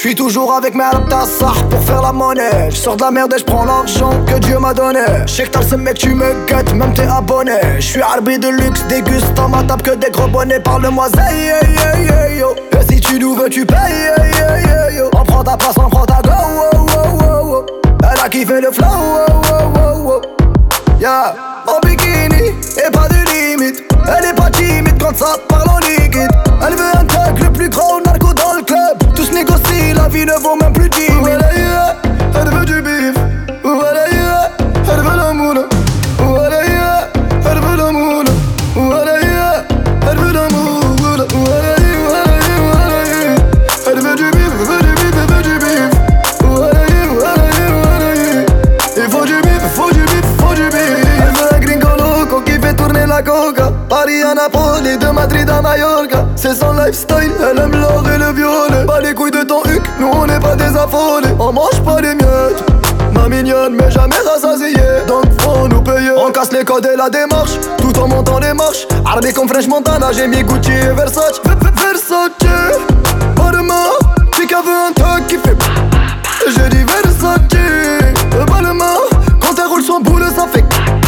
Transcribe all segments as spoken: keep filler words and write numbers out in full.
J'suis toujours avec mes alptassah pour faire la monnaie. J'sors de la merde et j'prends l'argent que Dieu m'a donné. J'sais que t'as le seum mec, tu me guettes, même t'es abonné. J'suis arbi de luxe, déguste à ma table que des gros bonnets. Parle-moi zay, yeah, yeah, yeah, yo. Et si tu nous veux, tu payes, yeah, yeah, yeah, yo. On prend ta place, on prend ta go, oh, oh, oh, oh. Elle a kiffé le flow, oh, oh, oh, oh. Yeah, en bikini et pas de limite. Elle est pas timide quand ça parle en liquide. Elle veut un tag, le plus gros narco dans le club. Tous négocient, la vie ne vaut même plus dix mille. Voilà, yeah, elle veut du bif. Voilà, yeah, elle veut la moula. Voilà, yeah, elle veut la moula. Voilà, yeah, elle veut la moula. Voilà, yeah, voilà, yeah, voilà, yeah. Elle veut du bif, elle veut du bif, elle veut du bif. Voilà, yeah, voilà, yeah, voilà, yeah. Il faut du bif, il faut du bif, il faut du bif. Elle veut un gringo loco qui fait tourner la coca. Paris à Napoli, de Madrid à Mallorca. C'est son lifestyle, elle aime l'or et le violet. Pas les couilles de ton huc, nous on n'est pas des affolés. On mange pas les miettes, ma mignonne mais jamais rassasiée. Donc faut nous payer. On casse les codes et la démarche, tout en montant les marches. Armé comme French Montana, j'ai mis Gucci et Versace. Versace, Balmain, Pika veut un truc qui fait. J'ai dit Versace, Balmain, quand elle roule son boule ça fait.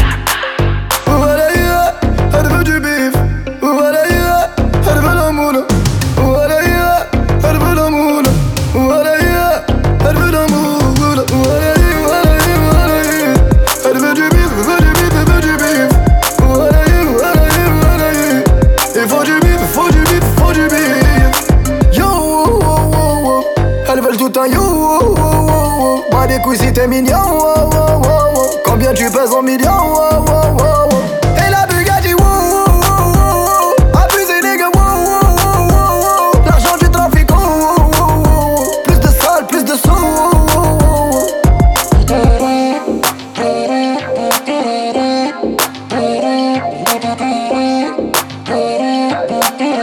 Voilà, yeah, elle veut du bif. Voilà, yeah, elle veut la moula. Voilà, yeah, elle veut la moula. Voilà, yeah, elle veut la moula. Voilà, yeah, voilà, yeah, voilà, yeah. Elle veut du bif, elle veut du bif, elle veut du bif. Voilà, yeah, voilà, yeah, voilà, yeah. Il faut du bif, il faut du bif, il faut du bif. Yo, oh, oh, oh, oh. Elles veulent tout un yo, oh, oh, oh, oh. Pas des couilles si t'es mignon, oh, oh, oh, oh. Combien tu pèses en millions, oh, oh, oh, oh. Et la Bugatti, wow, wow, wow, wow. Abusé les gars, wow, wow, wow, wow. L'argent du trafic, oh, oh, oh, oh. Plus de sale, plus de sous, oh, oh, oh, oh.